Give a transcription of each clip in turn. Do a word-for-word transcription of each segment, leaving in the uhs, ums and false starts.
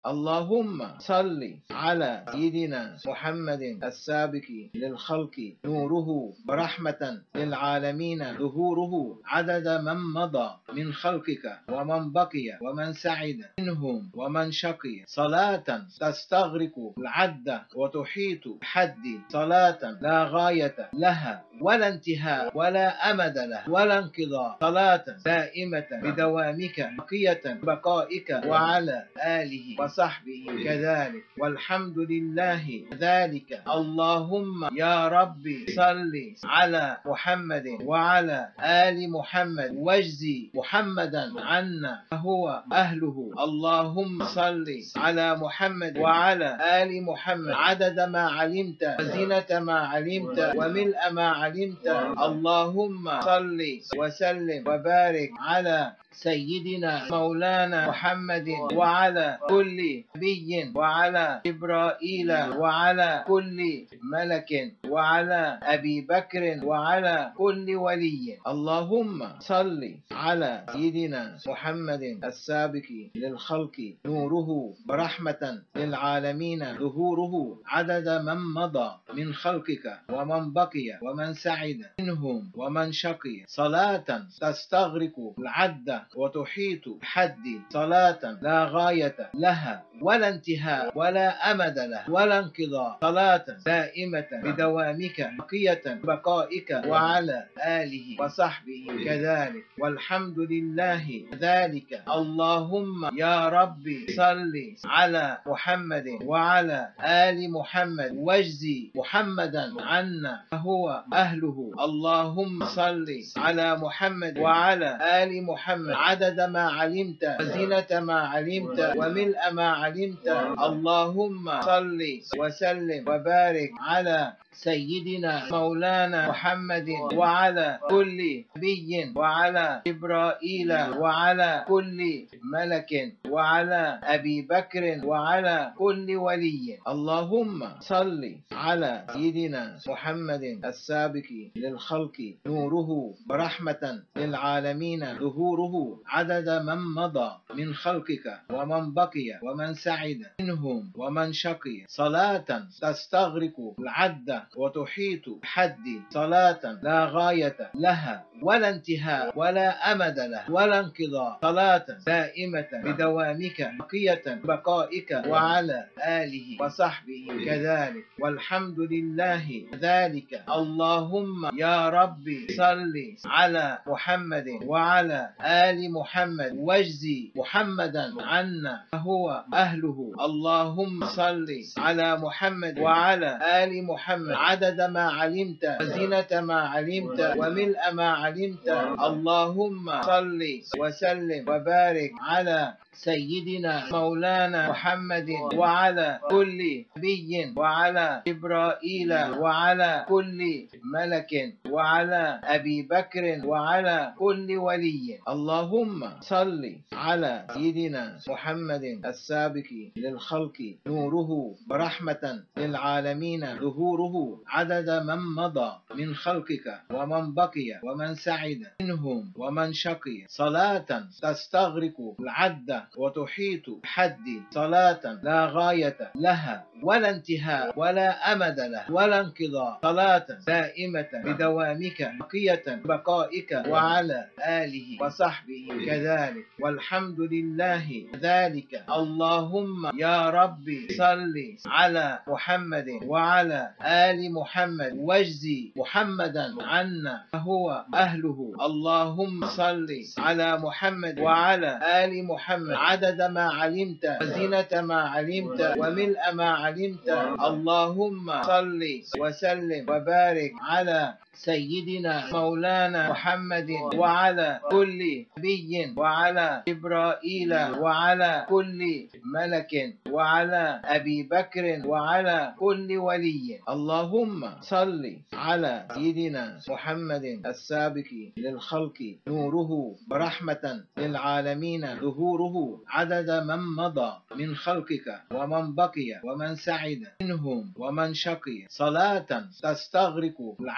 اللهم صل على سيدنا محمد السابق للخلق نوره ورحمة للعالمين ظهوره عدد من مضى من خلقك ومن بقي ومن سعد منهم ومن شقي صلاة تستغرق العد وتحيط بحد صلاة لا غاية لها ولا انتهاء ولا أمد له ولا انقضاء صلاة دائمة بدوامك بقية بقائك وعلى آله وصحبه كذلك والحمد لله ذلك. اللهم يا ربي صل على محمد وعلى آل محمد واجزي محمدا عنا فهو أهله. اللهم صل على محمد وعلى آل محمد عدد ما علمت وزنة ما علمت وملء ما علمت. اللهم صل وسلم وبارك على سيدنا مولانا محمد وعلى كل نبي وعلى جبرائيل وعلى كل ملك وعلى أبي بكر وعلى كل ولي. اللهم صل على سيدنا محمد السابق للخلق نوره ورحمة للعالمين ظهوره عدد من مضى من خلقك ومن بقي ومن سعد منهم ومن شقي صلاة تستغرق العد وتحيط بحد صلاة لا غاية لها ولا انتهاء ولا أمد له ولا انقضاء صلاة دائمة بدوامك بقية بقائك وعلى آله وصحبه كذلك والحمد لله ذلك. اللهم يا ربي صل على محمد وعلى آل محمد واجزي محمدا عنا فهو أهله. اللهم صل على محمد وعلى آل محمد عدد ما علمت وزنة ما علمت وملء ما علمت. اللهم صل وسلم وبارك على سيدنا مولانا محمد وعلى كل نبي وعلى جبرائيل وعلى كل ملك وعلى أبي بكر وعلى كل ولي. اللهم صل على سيدنا محمد السابق للخلق نوره ورحمة للعالمين ظهوره عدد من مضى من خلقك ومن بقي ومن سعد منهم ومن شقي صلاة تستغرق العد وتحيط بحد صلاة لا غاية لها ولا انتهاء ولا أمد له ولا انقضاء صلاة دائمة بدوامك بقية بقائك وعلى آله وصحبه كذلك والحمد لله ذلك. اللهم يا ربي صل على محمد وعلى آل محمد واجزي محمدا عنا فهو أهله. اللهم صل على محمد وعلى آل محمد عدد ما علمت وزنة ما علمت وملء ما علمت. اللهم صل وسلم وبارك على سيدنا مولانا محمد وعلى كل نبي وعلى جبرائيل وعلى كل ملك وعلى أبي بكر وعلى كل ولي. اللهم صل على سيدنا محمد السابق للخلق نوره ورحمة للعالمين ظهوره عدد من مضى من خلقك ومن بقي ومن سعد منهم ومن شقي صلاة تستغرق العد وتحيط بحد صلاة لا غاية لها ولا انتهاء ولا أمد له ولا انقضاء صلاة دائمة بدوامك بقية بقائك وعلى آله وصحبه كذلك والحمد لله ذلك. اللهم يا ربي صل على محمد وعلى آل محمد واجزي محمدا عنا فهو أهله. اللهم صل على محمد وعلى آل محمد عدد ما علمت وزنة ما علمت وملء ما علمت. اللهم صل وسلم وبارك على سيدنا مولانا محمد وعلى كل نبي وعلى جبرائيل وعلى كل ملك وعلى أبي بكر وعلى كل ولي. اللهم صل على سيدنا محمد السابق للخلق نوره ورحمة للعالمين ظهوره عدد من مضى من خلقك ومن بقي ومن سعد منهم ومن شقي صلاة تستغرق العد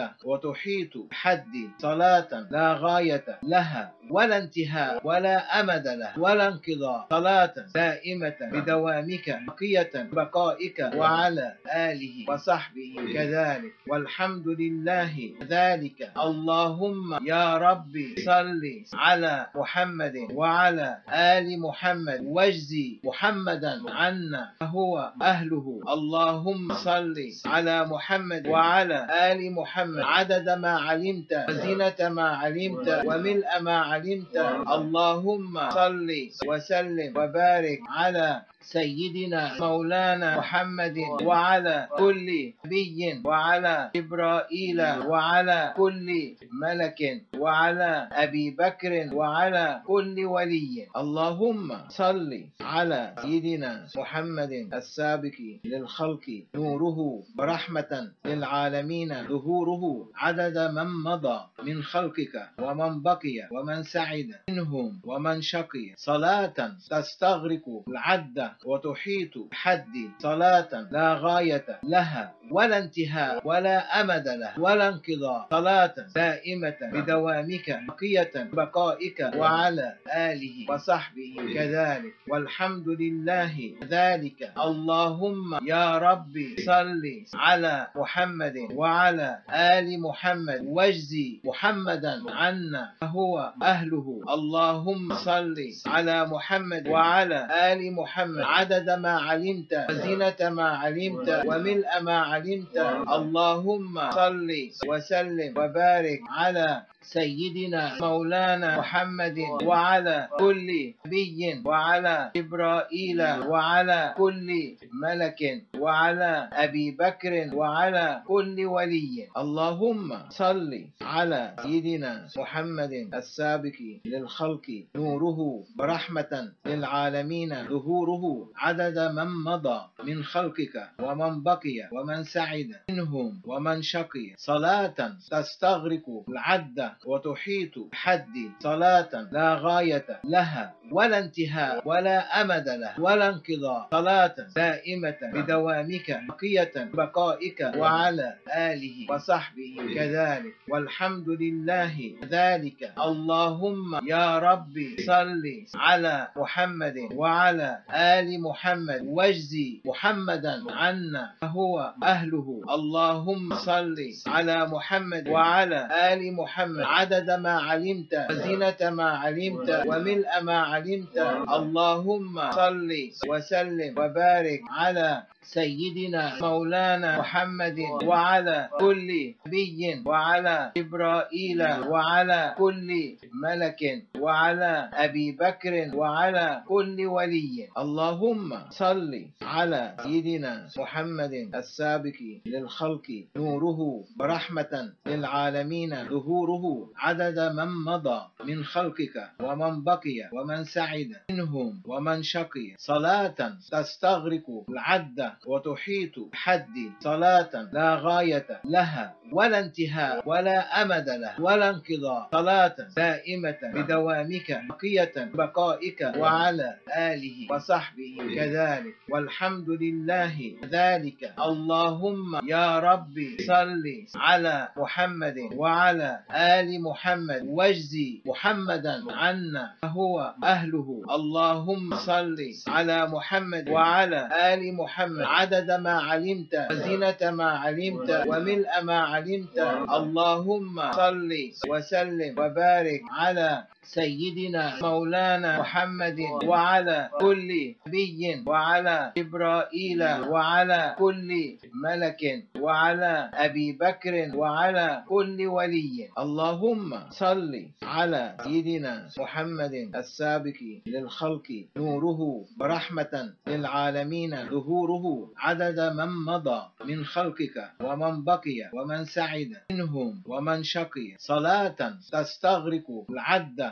العد وتحيط بحد صلاة لا غاية لها ولا انتهاء ولا أمد لها ولا انقضاء، صلاة دائمة بدوامك بقية بقائك وعلى آله وصحبه كذلك، والحمد لله ذلك. اللهم يا ربي صل على محمد وعلى آل محمد واجزي محمدا عنا فهو أهله. اللهم صل على محمد وعلى آل محمد عدد ما علمت وزنة ما علمت وملء ما علمت. اللهم صل وسلم وبارك على سيدنا مولانا محمد وعلى كل نبي وعلى جبرائيل وعلى كل ملك وعلى أبي بكر وعلى كل ولي. اللهم صل على سيدنا محمد السابق للخلق نوره ورحمة للعالمين ظهوره عدد من مضى من خلقك ومن بقي ومن سعد منهم ومن شقي، صلاة تستغرق العد وتحيط بحد صلاة لا غاية لها ولا انتهاء ولا أمد لها ولا انقضاء، صلاة دائمة بدوامك بقية بقائك وعلى آله وصحبه كذلك، والحمد لله ذلك. اللهم يا ربي صل على محمد وعلى آل محمد واجزي محمدا عنا فهو أهله. اللهم صل على محمد وعلى آل محمد عدد ما علمت وزنة ما علمت وملء ما علمت. اللهم صل وسلم وبارك على سيدنا مولانا محمد وعلى كل نبي وعلى جبرائيل وعلى كل ملك وعلى أبي بكر وعلى كل ولي. اللهم صل على سيدنا محمد السابق للخلق نوره ورحمة للعالمين ظهوره عدد من مضى من خلقك ومن بقي ومن سعد منهم ومن شقي، صلاة تستغرق العد وتحيط بحد صلاة لا غاية لها ولا انتهاء ولا أمد لها ولا انقضاء، صلاة دائمة بدوامك بقية بقائك وعلى آله وصحبه كذلك، والحمد لله ذلك. اللهم يا ربي صل على محمد وعلى آل محمد واجزي محمدا عنا فهو أهله. اللهم صل على محمد وعلى آل محمد عدد ما علمت وزنة ما علمت وملء ما علمت. اللهم صل وسلم وبارك على سيدنا مولانا محمد وعلى كل نبي وعلى جبرائيل وعلى كل ملك وعلى أبي بكر وعلى كل ولي. اللهم صل على سيدنا محمد السابق للخلق نوره ورحمة للعالمين ظهوره عدد من مضى من خلقك ومن بقي ومن سعد منهم ومن شقي، صلاة تستغرق العد وتحيط بحد صلاة لا غاية لها ولا انتهاء ولا أمد لها ولا انقضاء، صلاة دائمة بدوامك بقية بقائك وعلى آله وصحبه كذلك، والحمد لله ذلك. اللهم يا ربي صل على محمد وعلى آل محمد واجزي محمدا عنا فهو أهله. اللهم صل على محمد وعلى آل محمد عدد ما علمت وزنة ما علمت وملء ما علمت. اللهم صل وسلم وبارك على سيدنا مولانا محمد وعلى كل نبي وعلى جبرائيل وعلى كل ملك وعلى أبي بكر وعلى كل ولي. اللهم صل على سيدنا محمد السابق للخلق نوره ورحمة للعالمين ظهوره عدد من مضى من خلقك ومن بقي ومن سعد منهم ومن شقي، صلاة تستغرق العد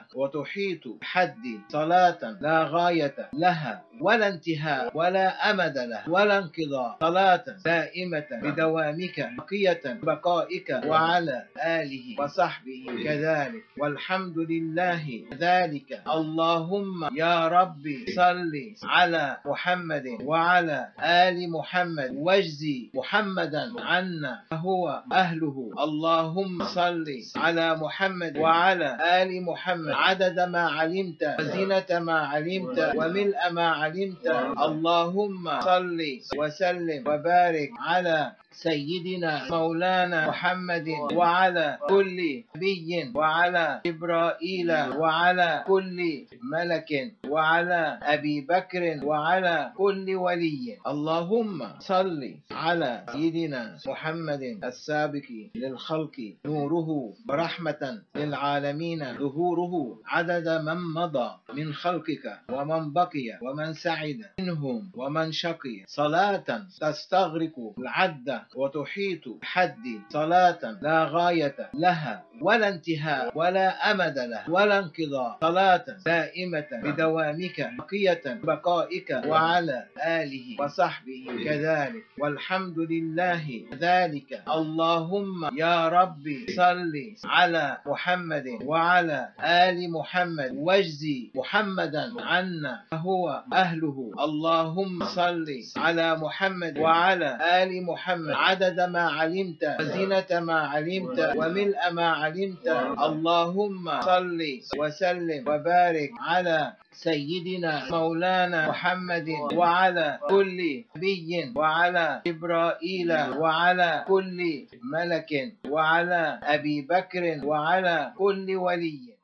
وتحيط بحد صلاة لا غاية لها ولا انتهاء ولا أمد لها ولا انقضاء، صلاة دائمة بدوامك بقية بقائك وعلى آله وصحبه كذلك، والحمد لله ذلك. اللهم يا ربي صل على محمد وعلى آل محمد واجزي محمدا عنا فهو أهله. اللهم صل على محمد وعلى آل محمد عدد ما علمت وزنة ما علمت وملء ما علمت. اللهم صل وسلم وبارك على سيدنا مولانا محمد وعلى كل نبي وعلى جبرائيل وعلى كل ملك وعلى أبي بكر وعلى كل ولي. اللهم صل على سيدنا محمد السابق للخلق نوره ورحمة للعالمين ظهوره عدد من مضى من خلقك ومن بقي ومن سعد منهم ومن شقي، صلاة تستغرق العد وتحيط بحد صلاة لا غاية لها ولا انتهاء ولا أمد لها ولا انقضاء، صلاة دائمة بدوامك بقية بقائك وعلى آله وصحبه كذلك، والحمد لله ذلك. اللهم يا ربي صل على محمد وعلى آل محمد واجزي محمدا عنا فهو أهله. اللهم صل على محمد وعلى آل محمد عدد ما علمت وزنة ما علمت وملء ما علمت. اللهم صل وسلم وبارك على سيدنا مولانا محمد وعلى كل نبي وعلى جبرائيل وعلى كل ملك وعلى أبي بكر وعلى كل ولي.